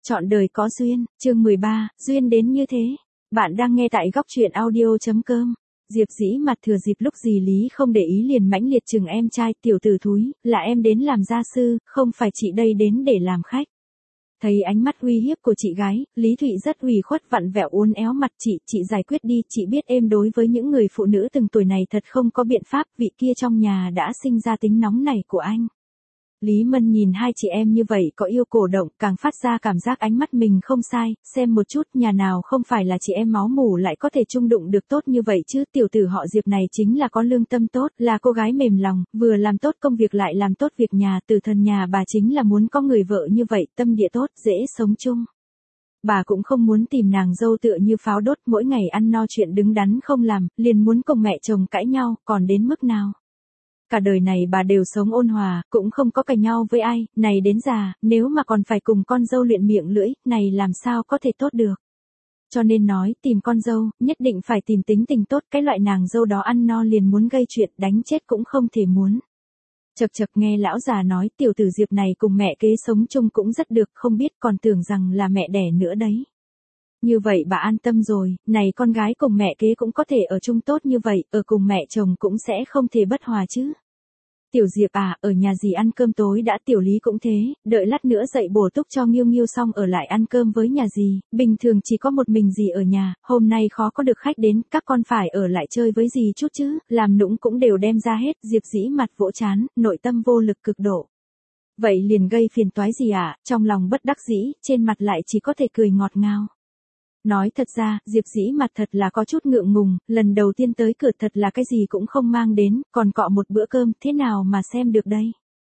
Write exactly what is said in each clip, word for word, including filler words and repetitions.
Chọn đời có duyên, chương mười ba, duyên đến như thế. Bạn đang nghe tại góc truyện audio.com. Diệp Dĩ mặt thừa dịp lúc dì Lý không để ý liền mãnh liệt chừng em trai, tiểu tử thúi, là em đến làm gia sư, không phải chị đây đến để làm khách. Thấy ánh mắt uy hiếp của chị gái, Lý Thụy rất ủy khuất vặn vẹo uốn éo mặt chị, chị giải quyết đi, chị biết em đối với những người phụ nữ từng tuổi này thật không có biện pháp, vị kia trong nhà đã sinh ra tính nóng này của anh. Lý Mân nhìn hai chị em như vậy có yêu cổ động, càng phát ra cảm giác ánh mắt mình không sai, xem một chút nhà nào không phải là chị em máu mủ lại có thể chung đụng được tốt như vậy chứ, tiểu tử họ Diệp này chính là có lương tâm tốt, là cô gái mềm lòng, vừa làm tốt công việc lại làm tốt việc nhà, từ thân nhà bà chính là muốn có người vợ như vậy, tâm địa tốt, dễ sống chung. Bà cũng không muốn tìm nàng dâu tựa như pháo đốt, mỗi ngày ăn no chuyện đứng đắn không làm, liền muốn cùng mẹ chồng cãi nhau, còn đến mức nào. Cả đời này bà đều sống ôn hòa, cũng không có cãi nhau với ai, này đến già, nếu mà còn phải cùng con dâu luyện miệng lưỡi, này làm sao có thể tốt được. Cho nên nói, tìm con dâu, nhất định phải tìm tính tình tốt, cái loại nàng dâu đó ăn no liền muốn gây chuyện, đánh chết cũng không thể muốn. Chật chật nghe lão già nói, tiểu tử Diệp này cùng mẹ kế sống chung cũng rất được, không biết còn tưởng rằng là mẹ đẻ nữa đấy. Như vậy bà an tâm rồi, này con gái cùng mẹ kế cũng có thể ở chung tốt như vậy, ở cùng mẹ chồng cũng sẽ không thể bất hòa chứ. Tiểu Diệp à, ở nhà dì ăn cơm tối đã, Tiểu Lý cũng thế, đợi lát nữa dậy bổ túc cho Nghiêu Nghiêu xong ở lại ăn cơm với nhà dì, bình thường chỉ có một mình dì ở nhà, hôm nay khó có được khách đến, các con phải ở lại chơi với dì chút chứ, làm nũng cũng đều đem ra hết, Diệp Dĩ mặt vỗ chán, nội tâm vô lực cực độ. Vậy liền gây phiền toái gì ạ, à? Trong lòng bất đắc dĩ, trên mặt lại chỉ có thể cười ngọt ngào. Nói thật ra, Diệp Dĩ mặt thật là có chút ngượng ngùng, lần đầu tiên tới cửa thật là cái gì cũng không mang đến, còn cọ một bữa cơm, thế nào mà xem được đây.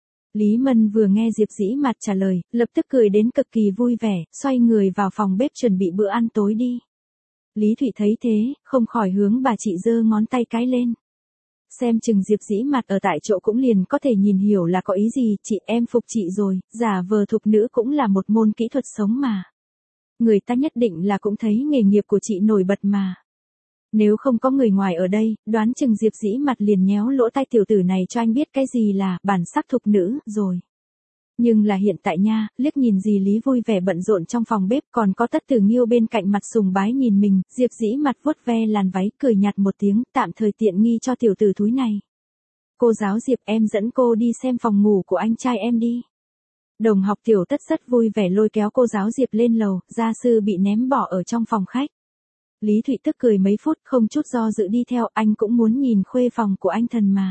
Lý Mân vừa nghe Diệp Dĩ mặt trả lời, lập tức cười đến cực kỳ vui vẻ, xoay người vào phòng bếp chuẩn bị bữa ăn tối đi. Lý Thụy thấy thế, không khỏi hướng bà chị giơ ngón tay cái lên. Xem chừng Diệp Dĩ mặt ở tại chỗ cũng liền có thể nhìn hiểu là có ý gì, chị em phục chị rồi, giả vờ thục nữ cũng là một môn kỹ thuật sống mà. Người ta nhất định là cũng thấy nghề nghiệp của chị nổi bật mà. Nếu không có người ngoài ở đây, đoán chừng Diệp Dĩ mặt liền nhéo lỗ tai tiểu tử này cho anh biết cái gì là bản sắc thục nữ, rồi. Nhưng là hiện tại nha, liếc nhìn dì Lý vui vẻ bận rộn trong phòng bếp, còn có Tất Tử Nghiêu bên cạnh mặt sùng bái nhìn mình, Diệp Dĩ mặt vuốt ve làn váy, cười nhạt một tiếng, tạm thời tiện nghi cho tiểu tử thúi này. Cô giáo Diệp, em dẫn cô đi xem phòng ngủ của anh trai em đi. Đồng học Tiểu Tất rất vui vẻ lôi kéo cô giáo Diệp lên lầu, gia sư bị ném bỏ ở trong phòng khách. Lý Thụy tức cười mấy phút, không chút do dự đi theo, anh cũng muốn nhìn khuê phòng của anh thần mà.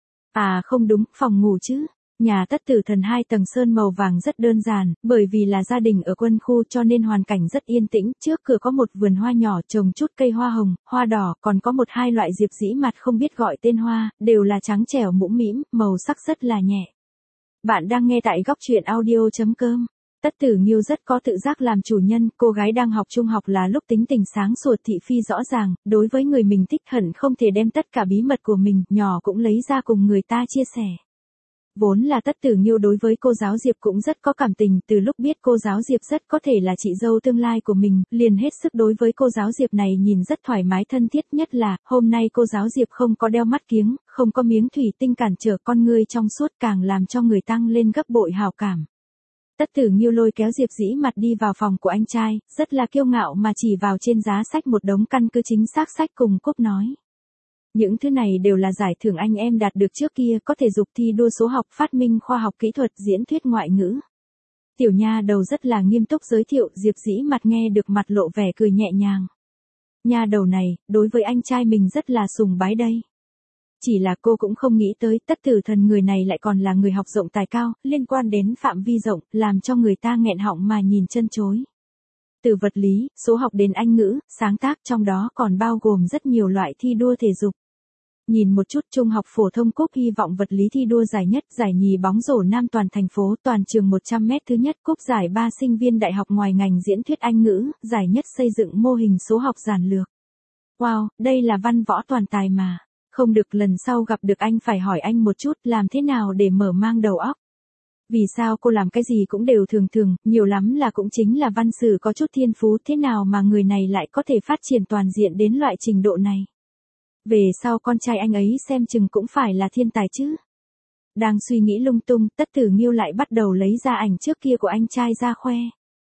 À không đúng, phòng ngủ chứ. Nhà Tất Tử Thần hai tầng sơn màu vàng rất đơn giản, bởi vì là gia đình ở quân khu cho nên hoàn cảnh rất yên tĩnh, trước cửa có một vườn hoa nhỏ trồng chút cây hoa hồng, hoa đỏ, còn có một hai loại Diệp Dĩ mặt không biết gọi tên hoa, đều là trắng trẻo mũm mĩm, màu sắc rất là nhẹ. Bạn đang nghe tại góc truyện audio.com. Tất Tử Nghiêu rất có tự giác làm chủ nhân, cô gái đang học trung học là lúc tính tình sáng sủa thị phi rõ ràng, đối với người mình thích hận không thể đem tất cả bí mật của mình, nhỏ cũng lấy ra cùng người ta chia sẻ. Vốn là Tất Tử Nghiêu đối với cô giáo Diệp cũng rất có cảm tình, từ lúc biết cô giáo Diệp rất có thể là chị dâu tương lai của mình, liền hết sức đối với cô giáo Diệp này nhìn rất thoải mái thân thiết, nhất là, hôm nay cô giáo Diệp không có đeo mắt kiếng, không có miếng thủy tinh cản trở con ngươi trong suốt, càng làm cho người tăng lên gấp bội hào cảm. Tất Tử Nghiêu lôi kéo Diệp Dĩ mặt đi vào phòng của anh trai, rất là kiêu ngạo mà chỉ vào trên giá sách một đống căn cứ chính xác sách cùng cúp nói. Những thứ này đều là giải thưởng anh em đạt được trước kia, có thể dục thi đua số học, phát minh khoa học kỹ thuật, diễn thuyết ngoại ngữ. Tiểu nha đầu rất là nghiêm túc giới thiệu, Diệp Dĩ mặt nghe được mặt lộ vẻ cười nhẹ nhàng. Nha đầu này, đối với anh trai mình rất là sùng bái đây. Chỉ là cô cũng không nghĩ tới Tất Tử Thần người này lại còn là người học rộng tài cao, liên quan đến phạm vi rộng, làm cho người ta nghẹn họng mà nhìn chân chối. Từ vật lý, số học đến Anh ngữ, sáng tác, trong đó còn bao gồm rất nhiều loại thi đua thể dục. Nhìn một chút, trung học phổ thông cúp hy vọng vật lý thi đua giải nhất, giải nhì bóng rổ nam toàn thành phố, toàn trường một trăm mét thứ nhất, cúp giải ba sinh viên đại học ngoài ngành diễn thuyết Anh ngữ, giải nhất xây dựng mô hình số học giản lược. Wow, đây là văn võ toàn tài mà. Không được, lần sau gặp được anh phải hỏi anh một chút, làm thế nào để mở mang đầu óc. Vì sao cô làm cái gì cũng đều thường thường, nhiều lắm là cũng chính là văn sử có chút thiên phú, thế nào mà người này lại có thể phát triển toàn diện đến loại trình độ này. Về sau con trai anh ấy xem chừng cũng phải là thiên tài chứ. Đang suy nghĩ lung tung, Tất Tử Nghiêu lại bắt đầu lấy ra ảnh trước kia của anh trai ra khoe.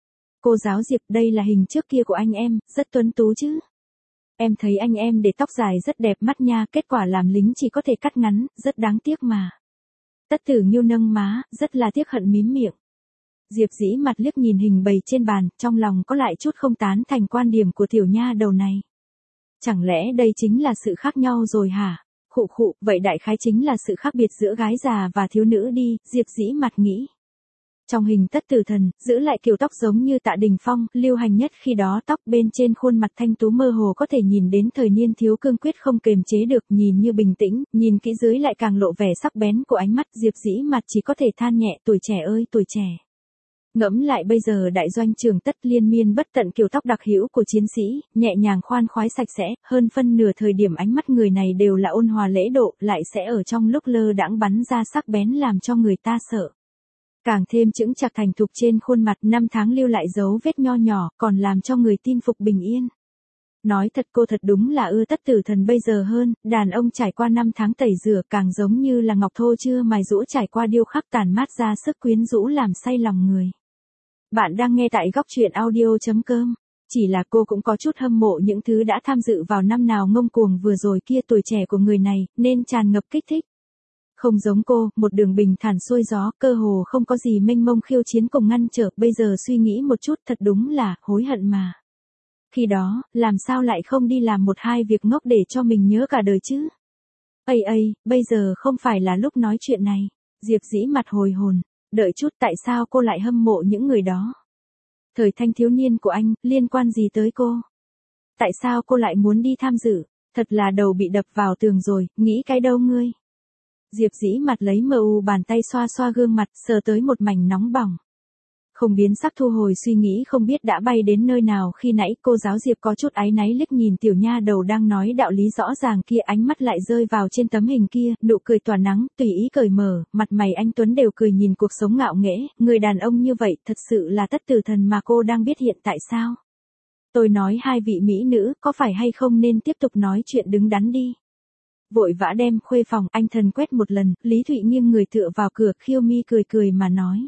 Cô giáo Diệp, đây là hình trước kia của anh em, rất tuấn tú chứ. Em thấy anh em để tóc dài rất đẹp mắt nha, kết quả làm lính chỉ có thể cắt ngắn, rất đáng tiếc mà. Tất Tử Nghiêu nâng má, rất là tiếc hận mím miệng. Diệp Dĩ mặt liếc nhìn hình bày trên bàn, trong lòng có lại chút không tán thành quan điểm của tiểu nha đầu này. Chẳng lẽ đây chính là sự khác nhau rồi hả? Khụ khụ, vậy đại khái chính là sự khác biệt giữa gái già và thiếu nữ đi, Diệp Dĩ mặt nghĩ. Trong hình Tất Tử Thần, giữ lại kiểu tóc giống như Tạ Đình Phong, lưu hành nhất khi đó tóc bên trên khuôn mặt thanh tú mơ hồ có thể nhìn đến thời niên thiếu cương quyết không kềm chế được, nhìn như bình tĩnh, nhìn kỹ dưới lại càng lộ vẻ sắc bén của ánh mắt, Diệp Dĩ mặt chỉ có thể than nhẹ, tuổi trẻ ơi tuổi trẻ. Ngẫm lại bây giờ đại doanh trường Tất liên miên bất tận kiểu tóc đặc hữu của chiến sĩ, nhẹ nhàng khoan khoái sạch sẽ, hơn phân nửa thời điểm ánh mắt người này đều là ôn hòa lễ độ, lại sẽ ở trong lúc lơ đãng bắn ra sắc bén làm cho người ta sợ. Càng thêm chững chạc thành thục trên khuôn mặt, năm tháng lưu lại dấu vết nho nhỏ, còn làm cho người tin phục bình yên. Nói thật cô thật đúng là ưa Tất Tử Thần bây giờ hơn, đàn ông trải qua năm tháng tẩy rửa càng giống như là ngọc thô chưa mài rũ trải qua điêu khắc tàn mát ra sức quyến rũ làm say lòng người. Bạn đang nghe tại góc truyện audio chấm com. Chỉ là cô cũng có chút hâm mộ những thứ đã tham dự vào năm nào ngông cuồng vừa rồi kia, tuổi trẻ của người này, nên tràn ngập kích thích. Không giống cô, một đường bình thản xuôi gió, cơ hồ không có gì mênh mông khiêu chiến cùng ngăn trở, bây giờ suy nghĩ một chút thật đúng là, hối hận mà. Khi đó, làm sao lại không đi làm một hai việc ngốc để cho mình nhớ cả đời chứ? Ây ây, bây giờ không phải là lúc nói chuyện này. Diệp Dĩ mặt hồi hồn, đợi chút, tại sao cô lại hâm mộ những người đó? Thời thanh thiếu niên của anh, liên quan gì tới cô? Tại sao cô lại muốn đi tham dự? Thật là đầu bị đập vào tường rồi, nghĩ cái đâu ngươi? Diệp Dĩ mặt lấy mờ u bàn tay xoa xoa gương mặt, sờ tới một mảnh nóng bỏng. Không biến sắc thu hồi suy nghĩ không biết đã bay đến nơi nào, khi nãy cô giáo Diệp có chút áy náy liếc nhìn tiểu nha đầu đang nói đạo lý rõ ràng kia, ánh mắt lại rơi vào trên tấm hình kia, nụ cười tỏa nắng, tùy ý cởi mở, mặt mày anh tuấn đều cười nhìn cuộc sống ngạo nghễ, người đàn ông như vậy thật sự là Tất Tử Thần mà cô đang biết hiện tại sao? Tôi nói hai vị mỹ nữ, có phải hay không nên tiếp tục nói chuyện đứng đắn đi. Vội vã đem khuê phòng, anh thần quét một lần, Lý Thụy nghiêng người tựa vào cửa, khiêu mi cười cười mà nói.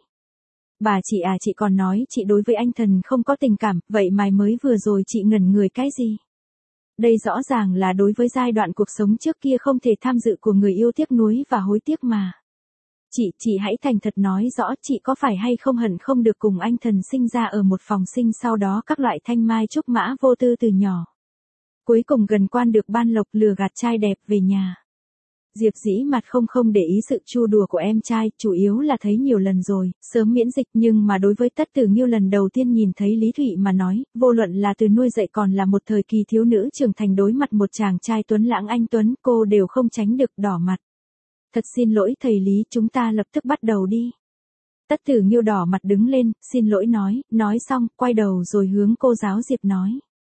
Bà chị à, chị còn nói chị đối với anh thần không có tình cảm, vậy mà mới vừa rồi chị ngẩn người cái gì? Đây rõ ràng là đối với giai đoạn cuộc sống trước kia không thể tham dự của người yêu tiếc nuối và hối tiếc mà. Chị, chị hãy thành thật nói rõ chị có phải hay không hận không được cùng anh thần sinh ra ở một phòng sinh, sau đó các loại thanh mai trúc mã vô tư từ nhỏ. Cuối cùng gần quan được ban lộc, lừa gạt trai đẹp về nhà. Diệp Dĩ mặt không không để ý sự chu đùa của em trai, chủ yếu là thấy nhiều lần rồi, sớm miễn dịch, nhưng mà đối với Tất Tử Nghiêu lần đầu tiên nhìn thấy Lý Thụy mà nói, vô luận là từ nuôi dạy còn là một thời kỳ thiếu nữ trưởng thành đối mặt một chàng trai tuấn lãng anh tuấn, cô đều không tránh được đỏ mặt. Thật xin lỗi thầy Lý, chúng ta lập tức bắt đầu đi. Tất Tử Nghiêu đỏ mặt đứng lên, xin lỗi nói, nói xong, quay đầu rồi hướng cô giáo Diệp nói.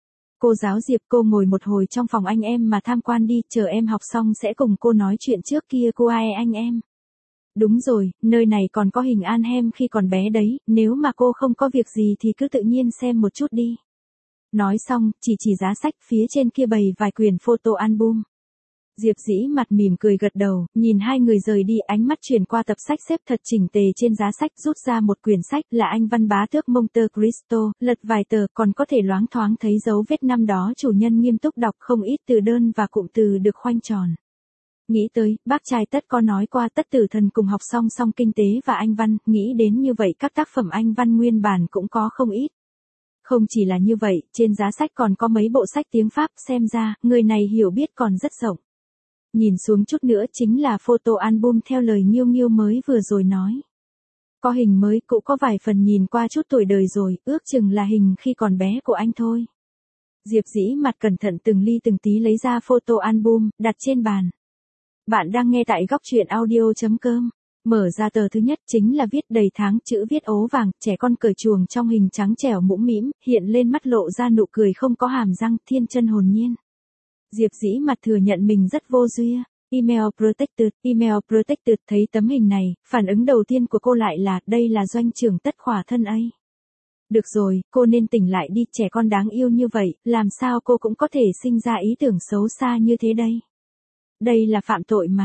Cô giáo Diệp, cô ngồi một hồi trong phòng anh em mà tham quan đi, chờ em học xong sẽ cùng cô nói chuyện trước kia cô ai anh em. Đúng rồi, nơi này còn có hình An Hem khi còn bé đấy, nếu mà cô không có việc gì thì cứ tự nhiên xem một chút đi. Nói xong, chỉ chỉ giá sách, phía trên kia bày vài quyển photo album. Diệp Dĩ mặt mỉm cười gật đầu, nhìn hai người rời đi, ánh mắt chuyển qua tập sách xếp thật chỉnh tề trên giá sách, rút ra một quyển sách là Anh văn bá tước Monte Cristo, lật vài tờ còn có thể loáng thoáng thấy dấu vết năm đó chủ nhân nghiêm túc đọc không ít từ đơn và cụm từ được khoanh tròn. Nghĩ tới, bác trai Tất có nói qua Tất Tử Thần cùng học song song kinh tế và Anh văn, nghĩ đến như vậy các tác phẩm Anh văn nguyên bản cũng có không ít. Không chỉ là như vậy, trên giá sách còn có mấy bộ sách tiếng Pháp, xem ra, người này hiểu biết còn rất rộng. Nhìn xuống chút nữa chính là photo album theo lời Nghiêu Nghiêu mới vừa rồi nói. Có hình mới, cũng có vài phần nhìn qua chút tuổi đời rồi, ước chừng là hình khi còn bé của anh thôi. Diệp Dĩ mặt cẩn thận từng ly từng tí lấy ra photo album, đặt trên bàn. Bạn đang nghe tại góc truyện audio chấm com. Mở ra tờ thứ nhất chính là viết đầy tháng, chữ viết ố vàng, trẻ con cởi chuồng trong hình trắng trẻo mũm mĩm, hiện lên mắt lộ ra nụ cười không có hàm răng, thiên chân hồn nhiên. Diệp Dĩ mặt thừa nhận mình rất vô duyên. Email protected, email protected, thấy tấm hình này, phản ứng đầu tiên của cô lại là, đây là doanh trưởng Tất khỏa thân ấy. Được rồi, cô nên tỉnh lại đi, trẻ con đáng yêu như vậy, làm sao cô cũng có thể sinh ra ý tưởng xấu xa như thế đây. Đây là phạm tội mà.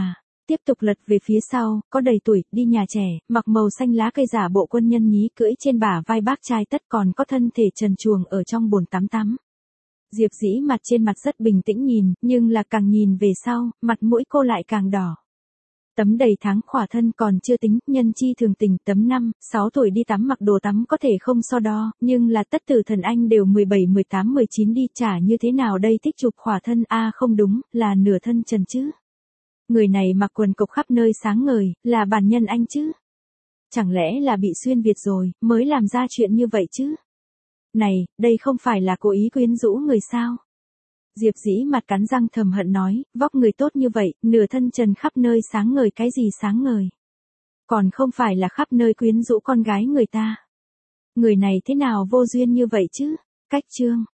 Tiếp tục lật về phía sau, có đầy tuổi, đi nhà trẻ, mặc màu xanh lá cây giả bộ quân nhân nhí cưỡi trên bả vai bác trai tất còn có thân thể trần truồng ở trong bồn tắm tắm. Diệp Dĩ mặt trên mặt rất bình tĩnh nhìn, nhưng là càng nhìn về sau, mặt mũi cô lại càng đỏ. Tấm đầy tháng khỏa thân còn chưa tính, nhân chi thường tình tấm năm, sáu tuổi đi tắm mặc đồ tắm có thể không so đo, nhưng là tất tử thần anh đều mười bảy, mười tám, mười chín đi trả như thế nào đây thích chụp khỏa thân a à, không đúng, là nửa thân trần chứ. Người này mặc quần cộc khắp nơi sáng ngời, là bản nhân anh chứ. Chẳng lẽ là bị xuyên Việt rồi, mới làm ra chuyện như vậy chứ? Này, đây không phải là cố ý quyến rũ người sao? Diệp Dĩ mặt cắn răng thầm hận nói, vóc người tốt như vậy, nửa thân trần khắp nơi sáng ngời cái gì sáng ngời. Còn không phải là khắp nơi quyến rũ con gái người ta. Người này thế nào vô duyên như vậy chứ? Cách chương.